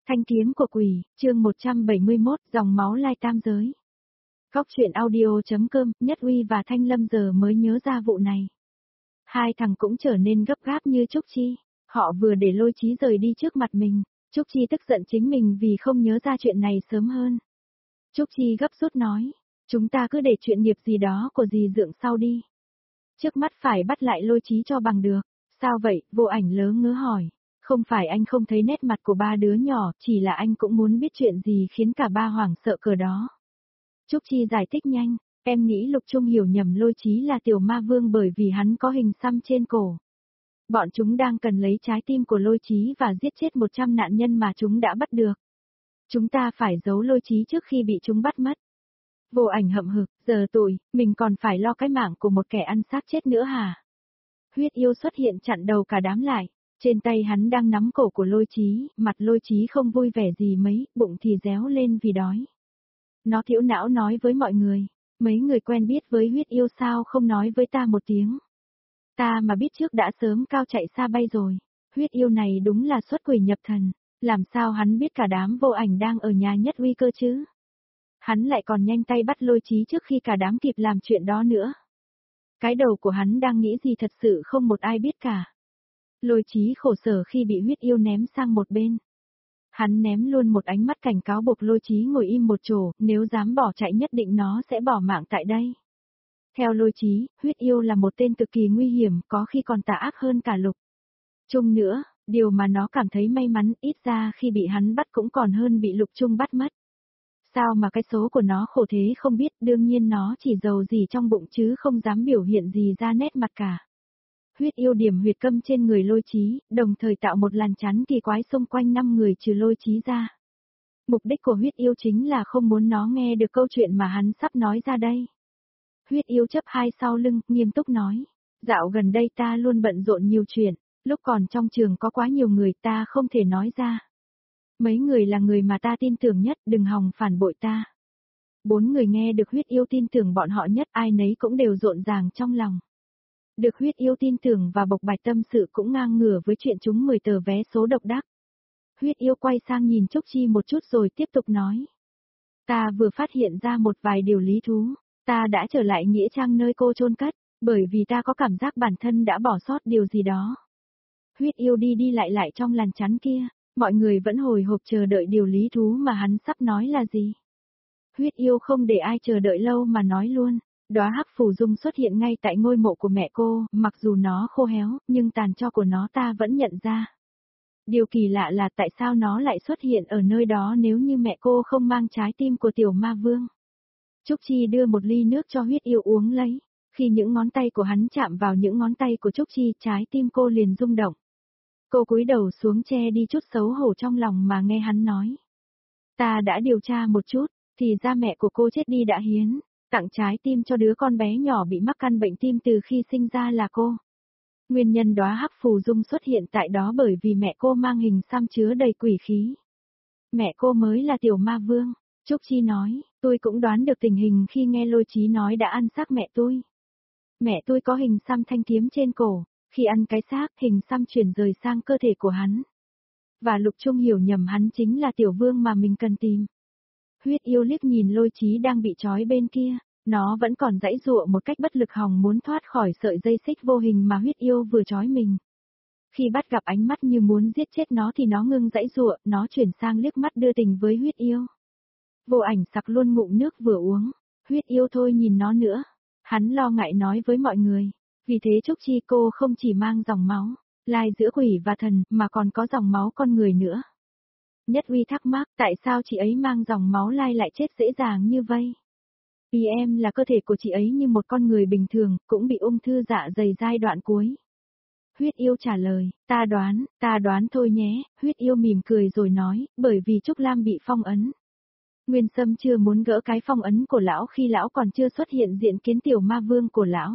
Thanh kiếm của quỷ, chương 171, dòng máu lai tam giới. Góc truyện audio.com, Nhất Uy và Thanh Lâm giờ mới nhớ ra vụ này. Hai thằng cũng trở nên gấp gáp như Trúc Chi, họ vừa để Lôi Chí rời đi trước mặt mình, Trúc Chi tức giận chính mình vì không nhớ ra chuyện này sớm hơn. Trúc Chi gấp rút nói, chúng ta cứ để chuyện nghiệp gì đó của dì Dượng sau đi. Trước mắt phải bắt lại Lôi Chí cho bằng được. Sao vậy? Vô Ảnh lớ ngớ hỏi. Không phải anh không thấy nét mặt của ba đứa nhỏ, chỉ là anh cũng muốn biết chuyện gì khiến cả ba hoảng sợ cờ đó. Trúc Chi giải thích nhanh, em nghĩ Lục Trung hiểu nhầm Lôi Chí là tiểu ma vương bởi vì hắn có hình xăm trên cổ. Bọn chúng đang cần lấy trái tim của Lôi Chí và giết chết 100 nạn nhân mà chúng đã bắt được. Chúng ta phải giấu Lôi Chí trước khi bị chúng bắt mất. Vô Ảnh hậm hực, giờ tụi, mình còn phải lo cái mạng của một kẻ ăn xác chết nữa hả? Huyết yêu xuất hiện chặn đầu cả đám lại. Trên tay hắn đang nắm cổ của Lôi Chí, mặt Lôi Chí không vui vẻ gì mấy, bụng thì réo lên vì đói. Nó thiểu não nói với mọi người, mấy người quen biết với huyết yêu sao không nói với ta một tiếng. Ta mà biết trước đã sớm cao chạy xa bay rồi, huyết yêu này đúng là xuất quỷ nhập thần, làm sao hắn biết cả đám Vô Ảnh đang ở nhà Nhất Uy cơ chứ? Hắn lại còn nhanh tay bắt Lôi Chí trước khi cả đám kịp làm chuyện đó nữa. Cái đầu của hắn đang nghĩ gì thật sự không một ai biết cả. Lôi Chí khổ sở khi bị huyết yêu ném sang một bên. Hắn ném luôn một ánh mắt cảnh cáo buộc Lôi Chí ngồi im một chỗ, nếu dám bỏ chạy nhất định nó sẽ bỏ mạng tại đây. Theo Lôi Chí, huyết yêu là một tên cực kỳ nguy hiểm, có khi còn tà ác hơn cả Lục Trung nữa, điều mà nó cảm thấy may mắn ít ra khi bị hắn bắt cũng còn hơn bị Lục Trung bắt mất. Sao mà cái số của nó khổ thế không biết, đương nhiên nó chỉ giàu gì trong bụng chứ không dám biểu hiện gì ra nét mặt cả. Huyết yêu điểm huyệt câm trên người Lôi Chí, đồng thời tạo một làn chắn kỳ quái xung quanh 5 người trừ Lôi Chí ra. Mục đích của huyết yêu chính là không muốn nó nghe được câu chuyện mà hắn sắp nói ra đây. Huyết yêu chấp hai sau lưng, nghiêm túc nói. Dạo gần đây ta luôn bận rộn nhiều chuyện, lúc còn trong trường có quá nhiều người ta không thể nói ra. Mấy người là người mà ta tin tưởng nhất, đừng hòng phản bội ta. 4 người nghe được huyết yêu tin tưởng bọn họ nhất, ai nấy cũng đều rộn ràng trong lòng. Được huyết yêu tin tưởng và bộc bạch tâm sự cũng ngang ngửa với chuyện chúng 10 tờ vé số độc đắc. Huyết yêu quay sang nhìn Trúc Chi một chút rồi tiếp tục nói. Ta vừa phát hiện ra một vài điều lý thú, ta đã trở lại nghĩa trang nơi cô chôn cất, bởi vì ta có cảm giác bản thân đã bỏ sót điều gì đó. Huyết yêu đi đi lại trong làn chắn kia, mọi người vẫn hồi hộp chờ đợi điều lý thú mà hắn sắp nói là gì. Huyết yêu không để ai chờ đợi lâu mà nói luôn. Đóa hắc phù dung xuất hiện ngay tại ngôi mộ của mẹ cô, mặc dù nó khô héo, nhưng tàn tro của nó ta vẫn nhận ra. Điều kỳ lạ là tại sao nó lại xuất hiện ở nơi đó nếu như mẹ cô không mang trái tim của tiểu ma vương. Trúc Chi đưa một ly nước cho huyết yêu uống lấy, khi những ngón tay của hắn chạm vào những ngón tay của Trúc Chi, trái tim cô liền rung động. Cô cúi đầu xuống che đi chút xấu hổ trong lòng mà nghe hắn nói. Ta đã điều tra một chút, thì ra mẹ của cô chết đi đã hiến. Tặng trái tim cho đứa con bé nhỏ bị mắc căn bệnh tim từ khi sinh ra là cô. Nguyên nhân đóa hắc phù dung xuất hiện tại đó bởi vì mẹ cô mang hình xăm chứa đầy quỷ khí. Mẹ cô mới là tiểu ma vương, Trúc Chi nói, tôi cũng đoán được tình hình khi nghe Lôi Chí nói đã ăn xác mẹ tôi. Mẹ tôi có hình xăm thanh kiếm trên cổ, khi ăn cái xác hình xăm chuyển rời sang cơ thể của hắn. Và Lục Trung hiểu nhầm hắn chính là tiểu vương mà mình cần tìm. Huyết yêu liếc nhìn Lôi Chí đang bị trói bên kia, nó vẫn còn giãy giụa một cách bất lực hòng muốn thoát khỏi sợi dây xích vô hình mà huyết yêu vừa trói mình. Khi bắt gặp ánh mắt như muốn giết chết nó thì nó ngưng giãy giụa, nó chuyển sang liếc mắt đưa tình với huyết yêu. Vô Ảnh sặc luôn ngụm nước vừa uống, huyết yêu thôi nhìn nó nữa. Hắn lo ngại nói với mọi người, vì thế Trúc Chi cô không chỉ mang dòng máu, lai giữa quỷ và thần mà còn có dòng máu con người nữa. Nhất Uy thắc mắc tại sao chị ấy mang dòng máu lai lại chết dễ dàng như vậy. Vì em là cơ thể của chị ấy như một con người bình thường, cũng bị ung thư dạ dày giai đoạn cuối. Huyết yêu trả lời, ta đoán thôi nhé, huyết yêu mỉm cười rồi nói, bởi vì Trúc Lam bị phong ấn. Nguyên Sâm chưa muốn gỡ cái phong ấn của lão khi lão còn chưa xuất hiện diện kiến tiểu ma vương của lão.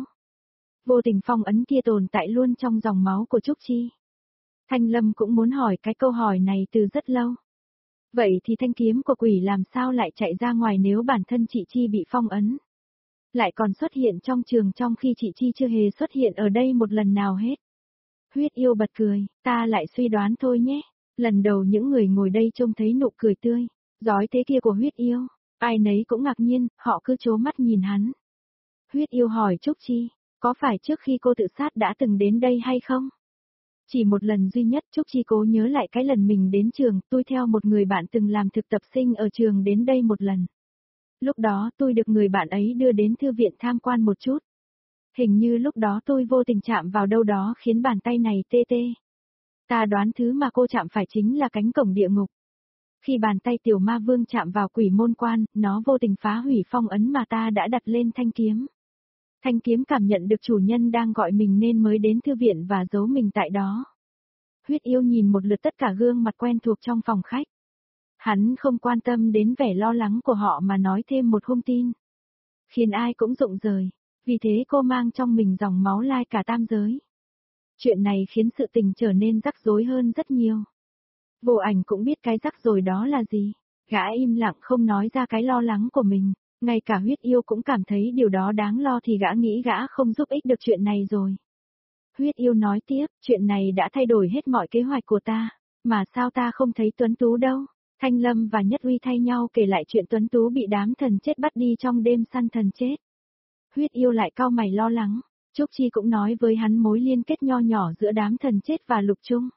Vô tình phong ấn kia tồn tại luôn trong dòng máu của Trúc Chi. Thanh Lâm cũng muốn hỏi cái câu hỏi này từ rất lâu. Vậy thì thanh kiếm của quỷ làm sao lại chạy ra ngoài nếu bản thân chị Chi bị phong ấn? Lại còn xuất hiện trong trường trong khi chị Chi chưa hề xuất hiện ở đây một lần nào hết. Huyết yêu bật cười, ta lại suy đoán thôi nhé. Lần đầu những người ngồi đây trông thấy nụ cười tươi, rói thế kia của Huyết Yêu, ai nấy cũng ngạc nhiên, họ cứ trố mắt nhìn hắn. Huyết Yêu hỏi Trúc Chi, có phải trước khi cô tự sát đã từng đến đây hay không? Chỉ một lần duy nhất Trúc Chi cố nhớ lại cái lần mình đến trường, tôi theo một người bạn từng làm thực tập sinh ở trường đến đây một lần. Lúc đó tôi được người bạn ấy đưa đến thư viện tham quan một chút. Hình như lúc đó tôi vô tình chạm vào đâu đó khiến bàn tay này tê tê. Ta đoán thứ mà cô chạm phải chính là cánh cổng địa ngục. Khi bàn tay tiểu ma vương chạm vào quỷ môn quan, nó vô tình phá hủy phong ấn mà ta đã đặt lên thanh kiếm. Thanh kiếm cảm nhận được chủ nhân đang gọi mình nên mới đến thư viện và giấu mình tại đó. Huyết Yêu nhìn một lượt tất cả gương mặt quen thuộc trong phòng khách. Hắn không quan tâm đến vẻ lo lắng của họ mà nói thêm một hung tin. Khiến ai cũng rụng rời, vì thế cô mang trong mình dòng máu lai cả tam giới. Chuyện này khiến sự tình trở nên rắc rối hơn rất nhiều. Vô Ảnh cũng biết cái rắc rối đó là gì. Gã im lặng không nói ra cái lo lắng của mình. Ngay cả Huyết Yêu cũng cảm thấy điều đó đáng lo thì gã nghĩ gã không giúp ích được chuyện này rồi. Huyết Yêu nói tiếp, chuyện này đã thay đổi hết mọi kế hoạch của ta. Mà sao ta không thấy Tuấn Tú đâu? Thanh Lâm và Nhất Uy thay nhau kể lại chuyện Tuấn Tú bị đám thần chết bắt đi trong đêm săn thần chết. Huyết Yêu lại cau mày lo lắng. Trúc Chi cũng nói với hắn mối liên kết nho nhỏ giữa đám thần chết và Lục Trung.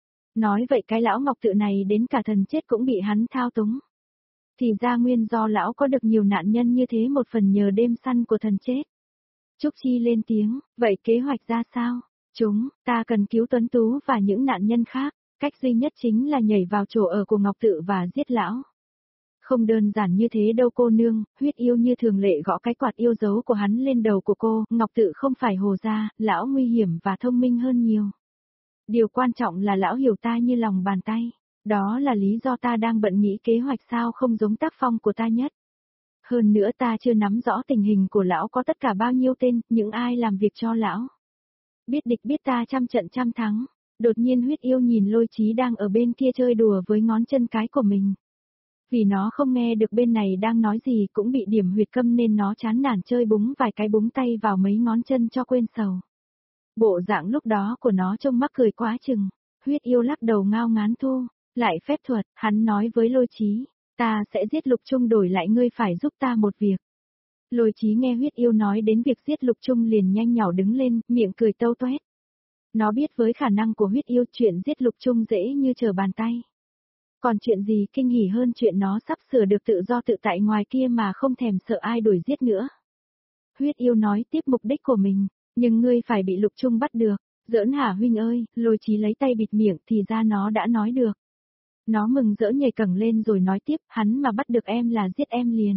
Nói vậy cái lão Ngọc Tự này đến cả thần chết cũng bị hắn thao túng. Thì ra nguyên do lão có được nhiều nạn nhân như thế một phần nhờ đêm săn của thần chết. Trúc Chi lên tiếng, vậy kế hoạch ra sao? Ta cần cứu Tuấn Tú và những nạn nhân khác, cách duy nhất chính là nhảy vào chỗ ở của Ngọc Tự và giết lão. Không đơn giản như thế đâu cô nương, Huyết Yêu như thường lệ gõ cái quạt yêu dấu của hắn lên đầu của cô, Ngọc Tự không phải hồ gia, lão nguy hiểm và thông minh hơn nhiều. Điều quan trọng là lão hiểu ta như lòng bàn tay. Đó là lý do ta đang bận nghĩ kế hoạch sao không giống tác phong của ta nhất. Hơn nữa ta chưa nắm rõ tình hình của lão có tất cả bao nhiêu tên, những ai làm việc cho lão. Biết địch biết ta trăm trận trăm thắng. Đột nhiên Huyết Yêu nhìn Lôi Chí đang ở bên kia chơi đùa với ngón chân cái của mình. Vì nó không nghe được bên này đang nói gì cũng bị điểm huyệt câm nên nó chán nản chơi búng vài cái búng tay vào mấy ngón chân cho quên sầu. Bộ dạng lúc đó của nó trông mắc cười quá chừng. Huyết Yêu lắc đầu ngao ngán thu. Lại phép thuật, hắn nói với Lôi Chí, ta sẽ giết Lục Trung đổi lại ngươi phải giúp ta một việc. Lôi Chí nghe Huyết Yêu nói đến việc giết Lục Trung liền nhanh nhỏ đứng lên, miệng cười tâu toét. Nó biết với khả năng của Huyết Yêu chuyện giết Lục Trung dễ như trở bàn tay. Còn chuyện gì kinh hỉ hơn chuyện nó sắp sửa được tự do tự tại ngoài kia mà không thèm sợ ai đuổi giết nữa. Huyết Yêu nói tiếp mục đích của mình, nhưng ngươi phải bị Lục Trung bắt được. Giỡn hả huynh ơi, Lôi Chí lấy tay bịt miệng thì ra nó đã nói được. Nó mừng rỡ nhảy cẳng lên rồi nói tiếp, hắn mà bắt được em là giết em liền.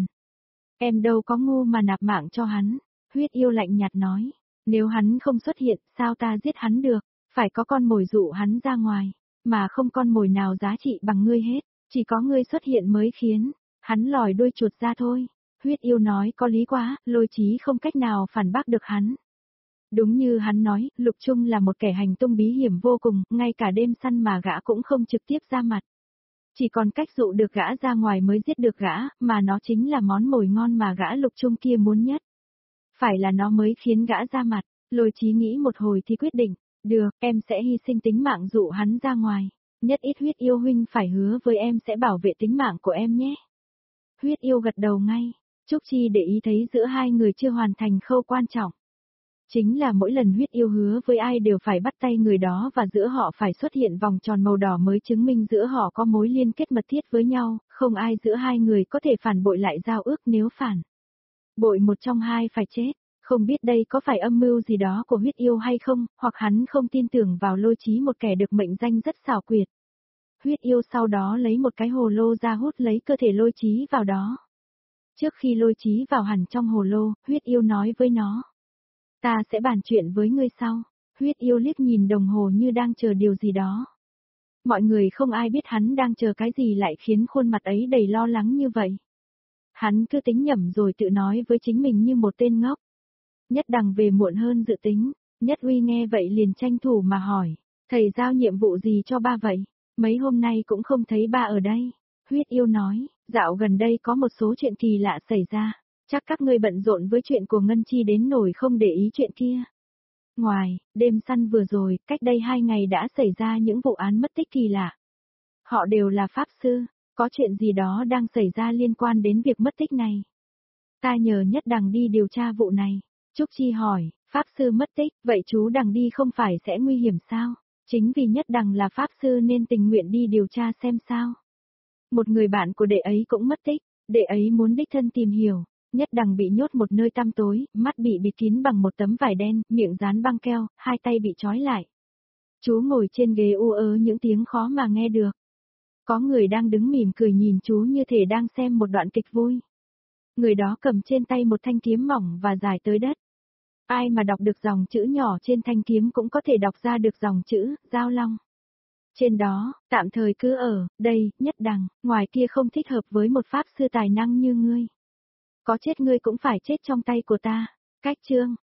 Em đâu có ngu mà nạp mạng cho hắn. Huyết Yêu lạnh nhạt nói, nếu hắn không xuất hiện, sao ta giết hắn được, phải có con mồi dụ hắn ra ngoài, mà không con mồi nào giá trị bằng ngươi hết, chỉ có ngươi xuất hiện mới khiến hắn lòi đuôi chuột ra thôi. Huyết Yêu nói có lý quá, Lôi Chí không cách nào phản bác được hắn. Đúng như hắn nói, Lục Trung là một kẻ hành tung bí hiểm vô cùng, ngay cả đêm săn mà gã cũng không trực tiếp ra mặt. Chỉ còn cách dụ được gã ra ngoài mới giết được gã, mà nó chính là món mồi ngon mà gã Lục Trung kia muốn nhất. Phải là nó mới khiến gã ra mặt. Lôi Chí nghĩ một hồi thì quyết định, được, em sẽ hy sinh tính mạng dụ hắn ra ngoài. Nhất ít Huyết Yêu huynh phải hứa với em sẽ bảo vệ tính mạng của em nhé. Huyết Yêu gật đầu ngay. Trúc Chi để ý thấy giữa hai người chưa hoàn thành khâu quan trọng. Chính là mỗi lần Huyết Yêu hứa với ai đều phải bắt tay người đó và giữa họ phải xuất hiện vòng tròn màu đỏ mới chứng minh giữa họ có mối liên kết mật thiết với nhau, không ai giữa hai người có thể phản bội lại giao ước nếu phản bội một trong hai phải chết. Không biết đây có phải âm mưu gì đó của Huyết Yêu hay không, hoặc hắn không tin tưởng vào Lôi Chí một kẻ được mệnh danh rất xảo quyệt. Huyết Yêu sau đó lấy một cái hồ lô ra hút lấy cơ thể Lôi Chí vào đó. Trước khi Lôi Chí vào hẳn trong hồ lô, Huyết Yêu nói với nó. Ta sẽ bàn chuyện với ngươi sau. Huyết Yêu liếc nhìn đồng hồ như đang chờ điều gì đó. Mọi người không ai biết hắn đang chờ cái gì lại khiến khuôn mặt ấy đầy lo lắng như vậy. Hắn cứ tính nhẩm rồi tự nói với chính mình như một tên ngốc. Nhất Đằng về muộn hơn dự tính. Nhất Uy nghe vậy liền tranh thủ mà hỏi. Thầy giao nhiệm vụ gì cho ba vậy? Mấy hôm nay cũng không thấy ba ở đây. Huyết Yêu nói, dạo gần đây có một số chuyện kỳ lạ xảy ra. Chắc các ngươi bận rộn với chuyện của Ngân Chi đến nổi không để ý chuyện kia. Ngoài, đêm săn vừa rồi, cách đây 2 ngày đã xảy ra những vụ án mất tích kỳ lạ. Họ đều là pháp sư, có chuyện gì đó đang xảy ra liên quan đến việc mất tích này. Ta nhờ Nhất Đằng đi điều tra vụ này. Trúc Chi hỏi, pháp sư mất tích, vậy chú Đằng đi không phải sẽ nguy hiểm sao? Chính vì Nhất Đằng là pháp sư nên tình nguyện đi điều tra xem sao. Một người bạn của đệ ấy cũng mất tích, đệ ấy muốn đích thân tìm hiểu. Nhất Đằng bị nhốt một nơi tăm tối, mắt bị bịt kín bằng một tấm vải đen, miệng dán băng keo, hai tay bị trói lại. Chú ngồi trên ghế u ớ những tiếng khó mà nghe được. Có người đang đứng mỉm cười nhìn chú như thể đang xem một đoạn kịch vui. Người đó cầm trên tay một thanh kiếm mỏng và dài tới đất. Ai mà đọc được dòng chữ nhỏ trên thanh kiếm cũng có thể đọc ra được dòng chữ, Giao Long. Trên đó, tạm thời cứ ở, đây, Nhất Đằng, ngoài kia không thích hợp với một pháp sư tài năng như ngươi. Có chết ngươi cũng phải chết trong tay của ta. Cách chương